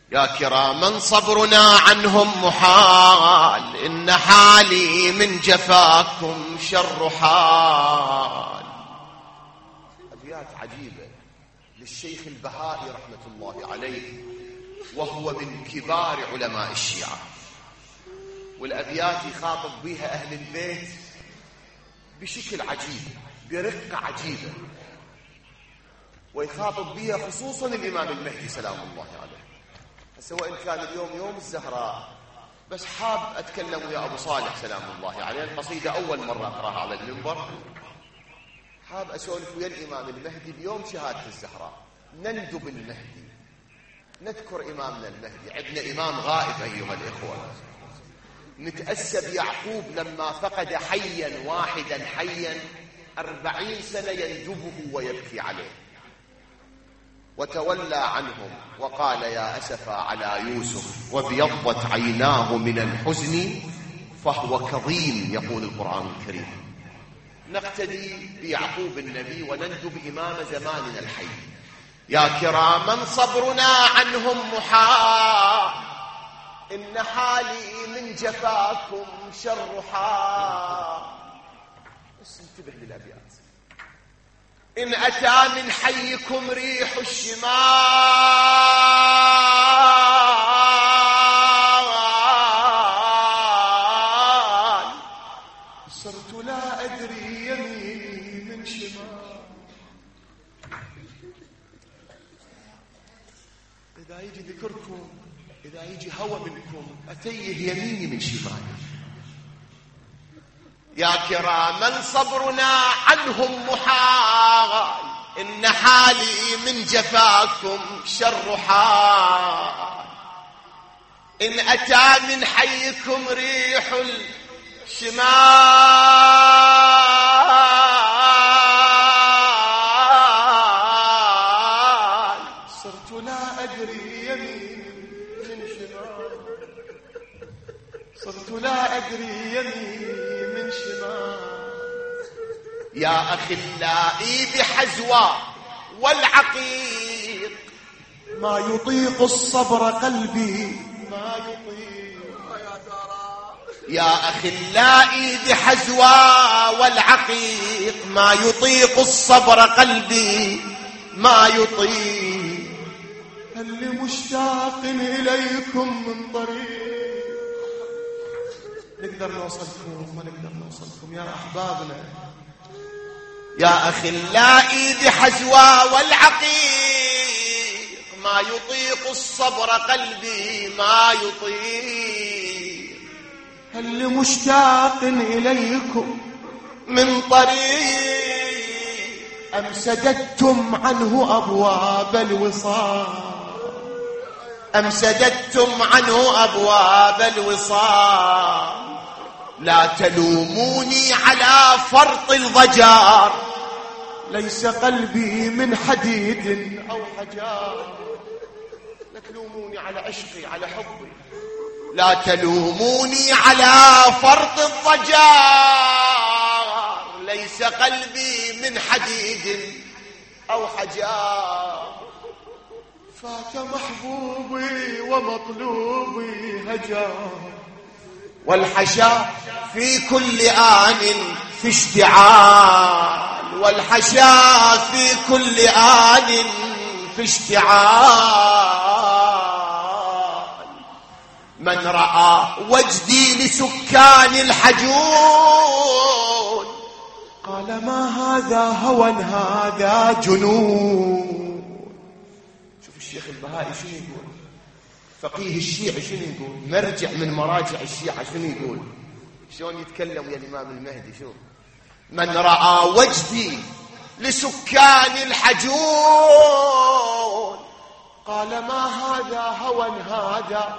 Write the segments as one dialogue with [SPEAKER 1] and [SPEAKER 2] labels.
[SPEAKER 1] يا كراما صبرنا عنهم محال، إن حالي من جفاكم شر حال. أبيات عجيبة للشيخ البهائي رحمة الله عليه، وهو من كبار علماء الشيعة، والأبيات يخاطب بها أهل البيت بشكل عجيب، برقة عجيبة، ويخاطب بها خصوصا الإمام المهدي سلام الله عليه. سواء كان اليوم يوم الزهراء، بس حاب أتكلم ويا أبو صالح سلام الله عليه، القصيدة أول مرة أقرأها على المنبر، حاب أسولف ويا الإمام المهدي بيوم شهادة الزهراء، نندب المهدي، نذكر إمامنا المهدي. عندنا إمام غائب أيها الإخوة، نتأسى بيعقوب لما فقد حيا واحدا حيا 40 سنة يندبه ويبكي عليه، وتولى عنهم وقال يا أسفا على يوسف وابيضت عيناه من الحزن فهو كظيم، يقول القرآن الكريم. نقتدي بيعقوب النبي ونندب إمام زماننا الحي. يا كراما صبرنا عنهم محال، إن حالي من جفاكم شر حال. بس انتبه للأبيات. إن أتى من حيكم ريح الشمال صرت لا أدري يميني من شمال. إذا يجي ذكركم، إذا يجي هوى منكم، أتيه يميني من شمال. يا كراما صبرنا عنهم محال، إن حالي من جفاكم شر حال. إن أتى من حيكم ريح الشمال صرت لا أدري يمين من شمال، صرت لا أدري يمين من شمال. يا أخلائي بحزوى والعقيق ما يطيق الصبر قلبي ما يطيق. يا أخلائي بحزوى والعقيق ما يطيق الصبر قلبي ما يطيق. هل مشتاق إليكم من طريق، نقدر نوصلكم ما نقدر نوصلكم يا أحبابنا. يا أخلائي بحزوى والعقيق ما يطيق الصبر قلبي ما يطيق. هل مشتاق إليكم من طريق، أم سددتم عنه أبواب الوصال، أم سددتم عنه أبواب الوصال. لا تلوموني على فرط الضجار، ليس قلبي من حديد أو حجار. لا تلوموني على عشقي على حبي، لا تلوموني على فرط الضجار، ليس قلبي من حديد أو حجار. فات محبوبي ومطلوبي هجار، والحشا في كل آن في اشتعال، والحشا في كل آن في اشتعال. من رأى وجدي لسكان الحجون قال ما هذا هوى هذا جنون. شوف الشيخ البهائي شنو يقول، فقيه الشيعة شنو يقول، مرجع من مراجع الشيعة شنو يقول، شلون يتكلم يا الإمام المهدي. شوف، من رأى وجدي لسكان الحجون قال ما هذا هوى هذا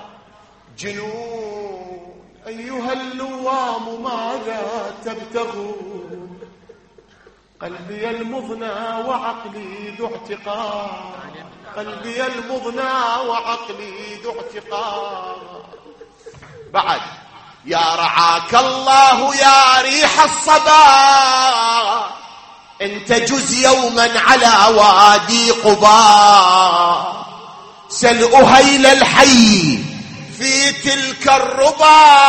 [SPEAKER 1] جنون. أيها اللوام ماذا تبتغون، قلبي المضنى وعقلي ذو اعتقاد، قلبي المضنى وعقلي ذو اعتقاد. بعد يا رعاك الله يا ريح الصبا، انت جز يوما على وادي قباء، سل أهيل الحي في تلك الربا،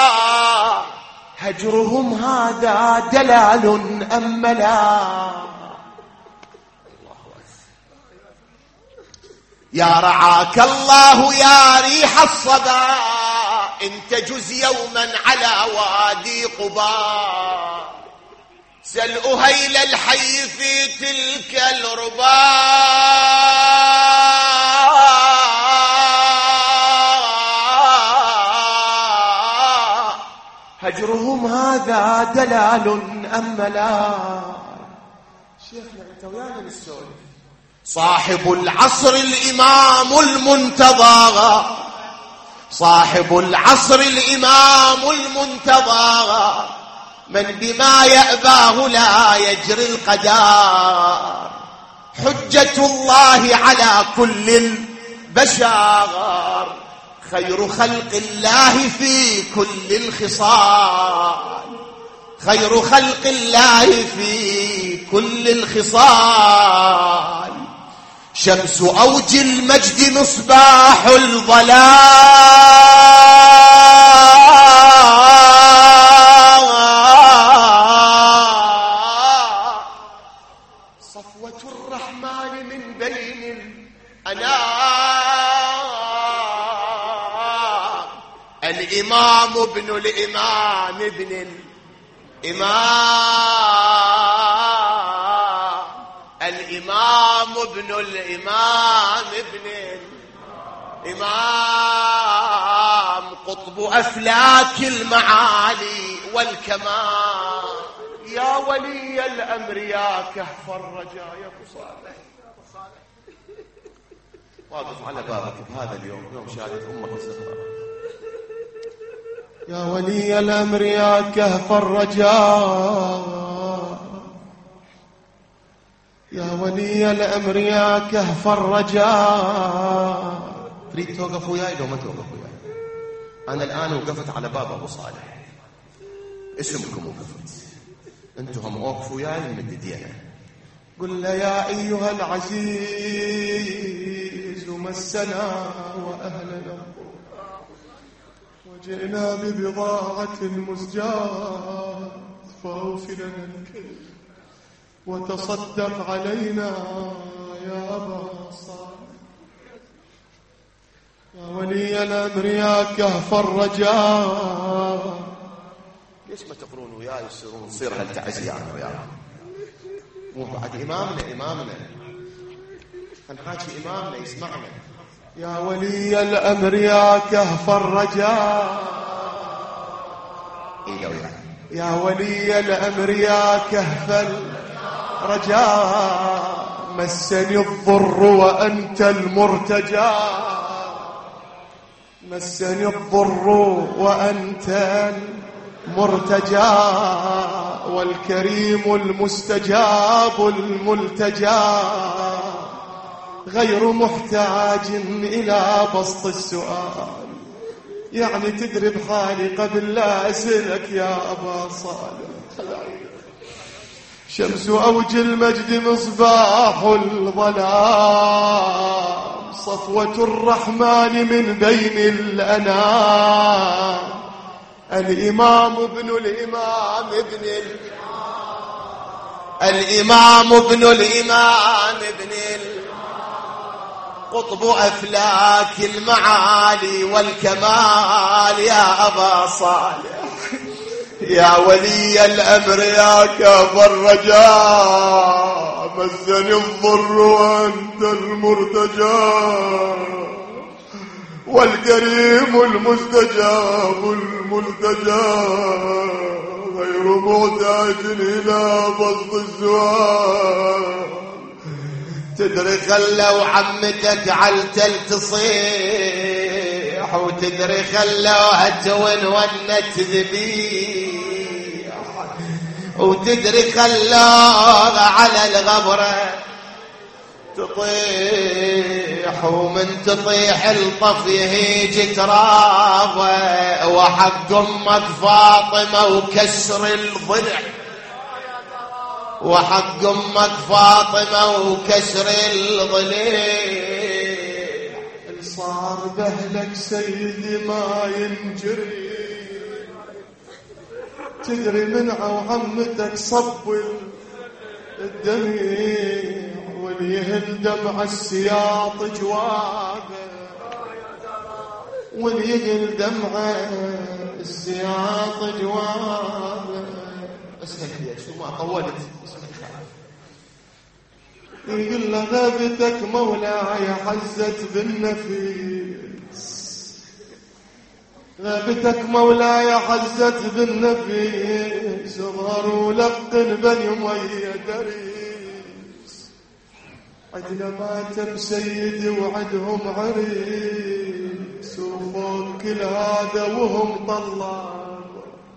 [SPEAKER 1] هجرهم هذا دلال أم لا؟ يا رعاك الله يا ريح الصبا، إن تجز يوما على وادي قبا، سل أهيل الحي في تلك الربا، هجرهم هذا دلال أم لا؟ شيخنا انت ويانا بالسؤال. صاحب العصر الإمام المنتظى، صاحب العصر الإمام المنتظى، من بما يأباه لا يجري القدر، حجة الله على كل البشر، خير خلق الله في كل الخصال، خير خلق الله في كل الخصال، شمس أوج المجد مصباح الظلام، صفوة الرحمن من بين الأنام، الإمام ابن الإمام ابن الإمام، الإمام ابن الإمام ابن الإمام، قطب أفلاك المعالي والكمال، يا ولي الأمر يا كهف الرجاء. يا أبو صالح واقف على بابك بهذا اليوم، يوم شهادة أمك الزهراء، يا ولي الأمر يا كهف الرجاء، يا ولي الأمر يا كهف الرجاء. تريد توقف وياي لو ما توقف وياي؟ أنا الآن وقفت على باب أبو صالح، اسمكم وقفت، أنتم وقفوا وياي ممد يدينا. قل له يا أيها العزيز مسنا وأهلنا، وجئنا ببضاعة مزجاة، فأوف لنا الكيل وتصدق علينا يا أبا صالح، يا ولي الأمر يا كهف الرجاء. ليش ما تقرون وياي يصيرون نصير هالتعزية أنا وياكم؟ مو بعد إمامنا هنحاكي إمامنا يسمعنا. يا ولي الأمر يا كهف الرجاء، يا ولي الأمر يا كهف الرجاء، مسني الضر وأنت المرتجى، مسني الضر وأنت المرتجى، والكريم المستجاب الملتجى، غير محتاج إلى بسط السؤال. يعني تدري بحالي قبل لا أسألك يا أبا صالح، شمس أوج المجد مصباح الظلام، صفوة الرحمن من بين الأنام، الإمام ابن الإمام ابن الإمام ابن الإمام ابن قطب أفلاك المعالي والكمال. يا أبا صالح يا ولي الأمر يا كهف الرجاء، مسني الضر وأنت المرتجى، والكريم المستجاب الملتجى، غير محتاج إلى بسط السؤال. تدري خلوا عمتك علتل تصيح، وتدري خلوا هتون ونت ذبيح، وتدري خلوا على الغبرة تطيح، ومن تطيح الطف يهيج ترابه، وحق أمك فاطمة وكسر الضلع، وحق أمك فاطمة وكسر الضلع.
[SPEAKER 2] أهلك سيدي ما ينجري، تدري من عمتك صب الدميع واليهل دمع السياط جوابه، واليهل دمع السياط جوابه.
[SPEAKER 1] اسمك يا شو ما طولت
[SPEAKER 2] يقول له غابتك مولاي حزت بالنفيس، غابتك مولاي حزت بالنفيس، ظهر ولقن بني أمية دريس، عدنا مات بسيدي وعدهم عريس، وفوق كل هذا وهم طلاب،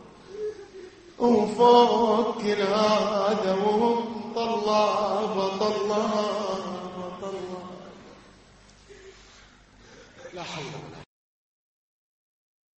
[SPEAKER 2] وفوق كل هذا وهم طلاب طلاب طلاب.
[SPEAKER 1] لا حول ولا قوة.